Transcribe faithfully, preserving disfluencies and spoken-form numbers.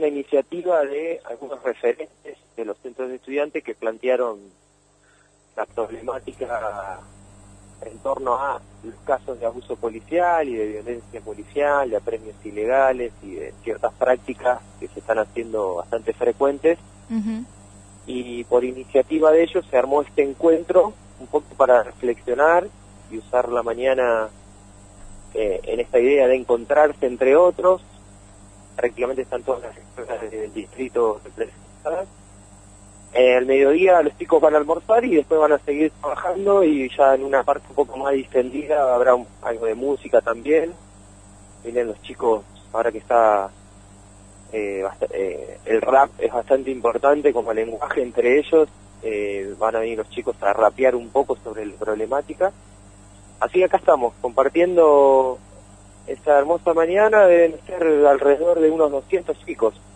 una iniciativa de algunos referentes de los centros de estudiantes que plantearon la problemática en torno a los casos de abuso policial y de violencia policial, de apremios ilegales y de ciertas prácticas que se están haciendo bastante frecuentes. Uh-huh. Y por iniciativa de ellos se armó este encuentro un poco para reflexionar y usar la mañana eh, en esta idea de encontrarse entre otros. Prácticamente están todas las escuelas del distrito representadas. Eh, al mediodía los chicos van a almorzar y después van a seguir trabajando, y ya en una parte un poco más distendida habrá un, algo de música también. Vienen los chicos, ahora que está eh, bast- eh, el rap es bastante importante como lenguaje entre ellos, eh, van a venir los chicos a rapear un poco sobre la problemática. Así que acá estamos, compartiendo esta hermosa mañana. Deben ser alrededor de unos doscientos chicos.